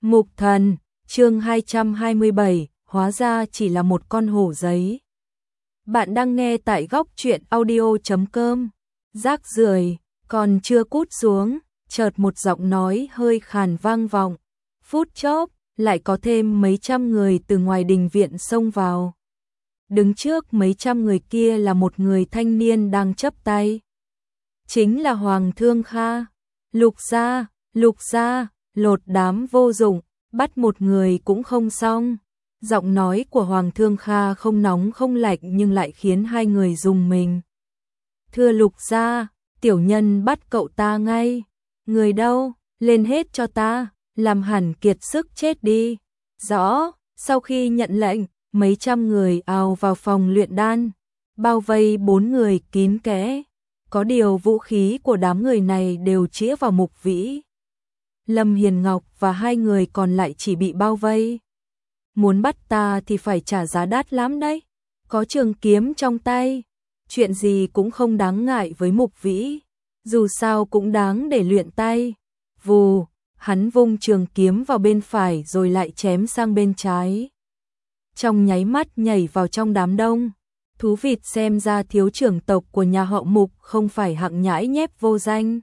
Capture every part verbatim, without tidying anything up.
Mục thần, chương hai trăm hai mươi bảy, hóa ra chỉ là một con hổ giấy. Bạn đang nghe tại góc truyện audio chấm com. Rác rưởi, còn chưa cút xuống, chợt một giọng nói hơi khàn vang vọng. Phút chốc, lại có thêm mấy trăm người từ ngoài đình viện xông vào. Đứng trước mấy trăm người kia là một người thanh niên đang chắp tay. Chính là Hoàng Thương Kha. Lục gia, lục gia, lột đám vô dụng, bắt một người cũng không xong. Giọng nói của Hoàng Thương Kha không nóng không lạnh nhưng lại khiến hai người rùng mình. Thưa lục gia, tiểu nhân bắt cậu ta ngay. Người đâu, lên hết cho ta, làm hẳn kiệt sức chết đi. Rõ, sau khi nhận lệnh, mấy trăm người ào vào phòng luyện đan, bao vây bốn người kín kẽ. Có điều vũ khí của đám người này đều chĩa vào Mục Vĩ. Lâm Hiền Ngọc và hai người còn lại chỉ bị bao vây. Muốn bắt ta thì phải trả giá đắt lắm đấy. Có trường kiếm trong tay, chuyện gì cũng không đáng ngại với Mục Vĩ. Dù sao cũng đáng để luyện tay. Vù, hắn vung trường kiếm vào bên phải rồi lại chém sang bên trái. Trong nháy mắt nhảy vào trong đám đông. Thú vịt, xem ra thiếu trưởng tộc của nhà họ Mục không phải hạng nhãi nhép vô danh.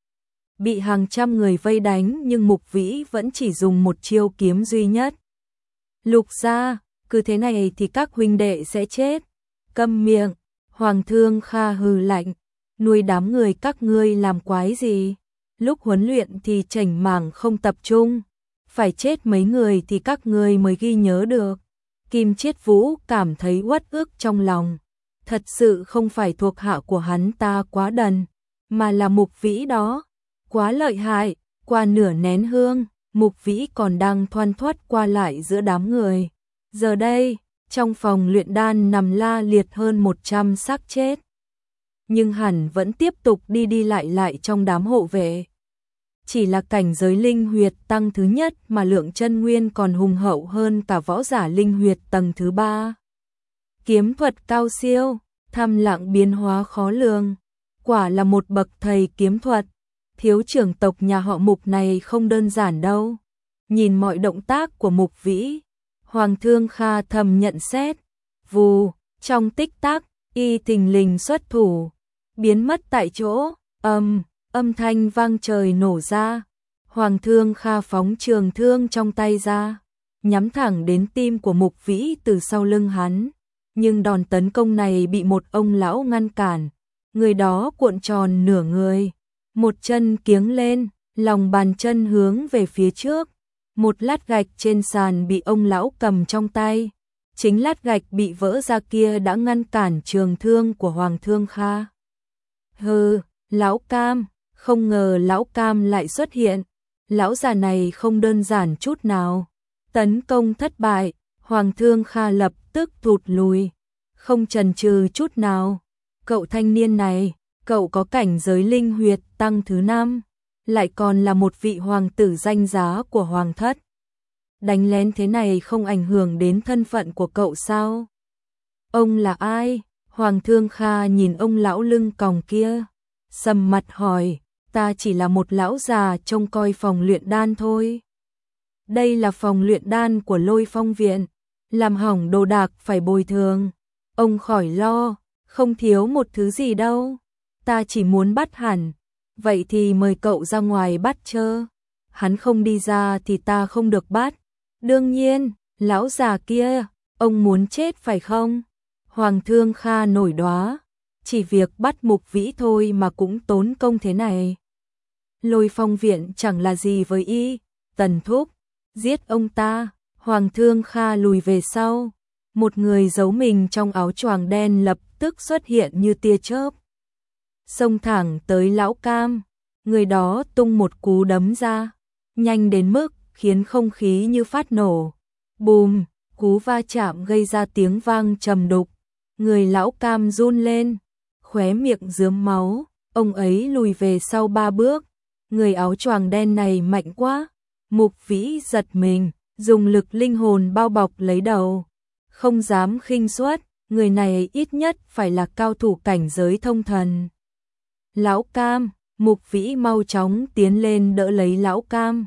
Bị hàng trăm người vây đánh nhưng Mục Vĩ vẫn chỉ dùng một chiêu kiếm duy nhất. Lục gia, cứ thế này thì các huynh đệ sẽ chết. Câm miệng, Hoàng Thương Kha hừ lạnh. Nuôi đám người các ngươi làm quái gì? Lúc huấn luyện thì chảnh mảng không tập trung. Phải chết mấy người thì các ngươi mới ghi nhớ được. Kim Chiết Vũ cảm thấy uất ức trong lòng. Thật sự không phải thuộc hạ của hắn ta quá đần, mà là Mục Vĩ đó. Quá lợi hại, qua nửa nén hương, Mục Vĩ còn đang thoăn thoắt qua lại giữa đám người. Giờ đây, trong phòng luyện đan nằm la liệt hơn một trăm xác chết. Nhưng hẳn vẫn tiếp tục đi đi lại lại trong đám hộ vệ. Chỉ là cảnh giới linh huyệt tăng thứ nhất mà lượng chân nguyên còn hùng hậu hơn cả võ giả linh huyệt tầng thứ ba. Kiếm thuật cao siêu, thầm lặng biến hóa khó lường. Quả là một bậc thầy kiếm thuật. Thiếu trưởng tộc nhà họ Mục này không đơn giản đâu. Nhìn mọi động tác của Mục Vĩ, Hoàng Thương Kha thầm nhận xét. Vù, trong tích tắc, y thình lình xuất thủ, biến mất tại chỗ. Âm, âm thanh vang trời nổ ra. Hoàng Thương Kha phóng trường thương trong tay ra, nhắm thẳng đến tim của Mục Vĩ từ sau lưng hắn. Nhưng đòn tấn công này bị một ông lão ngăn cản. Người đó cuộn tròn nửa người, một chân kiếng lên, lòng bàn chân hướng về phía trước. Một lát gạch trên sàn bị ông lão cầm trong tay. Chính lát gạch bị vỡ ra kia đã ngăn cản trường thương của Hoàng Thương Kha. Hừ, lão Cam, không ngờ lão Cam lại xuất hiện. Lão già này không đơn giản chút nào. Tấn công thất bại, Hoàng Thương Kha lập tức thụt lùi, không chần chừ chút nào. Cậu thanh niên này, cậu có cảnh giới linh huyệt tăng thứ năm, lại còn là một vị hoàng tử danh giá của hoàng thất. Đánh lén thế này không ảnh hưởng đến thân phận của cậu sao? Ông là ai? Hoàng Thương Kha nhìn ông lão lưng còng kia, sầm mặt hỏi. Ta chỉ là một lão già trông coi phòng luyện đan thôi. Đây là phòng luyện đan của Lôi Phong viện, làm hỏng đồ đạc phải bồi thường. Ông khỏi lo, không thiếu một thứ gì đâu. Ta chỉ muốn bắt hẳn. Vậy thì mời cậu ra ngoài bắt chơ. Hắn không đi ra thì ta không được bắt. Đương nhiên, lão già kia, ông muốn chết phải không? Hoàng Thương Kha nổi đoá. Chỉ việc bắt Mục Vĩ thôi mà cũng tốn công thế này. Lôi Phong viện chẳng là gì với y. Tần thúc, giết ông ta. Hoàng Thương Kha lùi về sau. Một người giấu mình trong áo choàng đen lập tức xuất hiện như tia chớp, xông thẳng tới lão Cam. Người đó tung một cú đấm ra, nhanh đến mức khiến không khí như phát nổ. Bùm, cú va chạm gây ra tiếng vang trầm đục. Người lão Cam run lên, khóe miệng rướm máu. Ông ấy lùi về sau ba bước. Người áo choàng đen này mạnh quá. Mục Vĩ giật mình, dùng lực linh hồn bao bọc lấy đầu. Không dám khinh suất, người này ít nhất phải là cao thủ cảnh giới thông thần. Lão Cam, Mục Vĩ mau chóng tiến lên đỡ lấy lão Cam.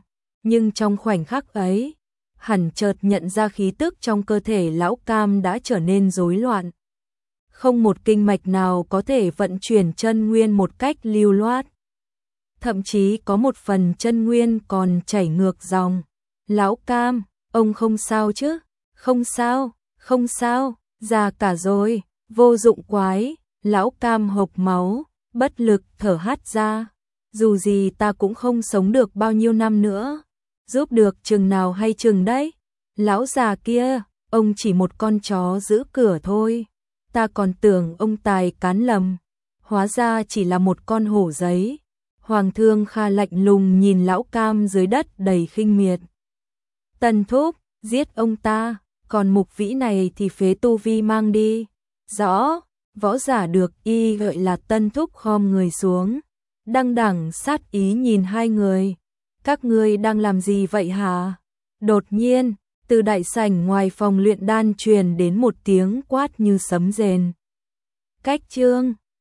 Nhưng trong khoảnh khắc ấy, hẳn chợt nhận ra khí tức trong cơ thể lão Cam đã trở nên rối loạn. Không một kinh mạch nào có thể vận chuyển chân nguyên một cách lưu loát. Thậm chí có một phần chân nguyên còn chảy ngược dòng. Lão Cam, ông không sao chứ? Không sao, không sao, già cả rồi, vô dụng quái. Lão Cam hộc máu, bất lực thở hắt ra. Dù gì ta cũng không sống được bao nhiêu năm nữa. Giúp được chừng nào hay chừng đấy. Lão già kia, ông chỉ một con chó giữ cửa thôi. Ta còn tưởng ông tài cán lầm. Hóa ra chỉ là một con hổ giấy. Hoàng Thương Kha lạnh lùng nhìn lão Cam dưới đất đầy khinh miệt. Tần thúc, giết ông ta, còn mục vĩ này thì phế tu vi mang đi. Rõ, võ giả được y gọi là Tân thúc khom người xuống. Đăng đẳng sát ý nhìn hai người. Các ngươi đang làm gì vậy hả? Đột nhiên, từ đại sảnh ngoài phòng luyện đan truyền đến một tiếng quát như sấm rền. Cách chương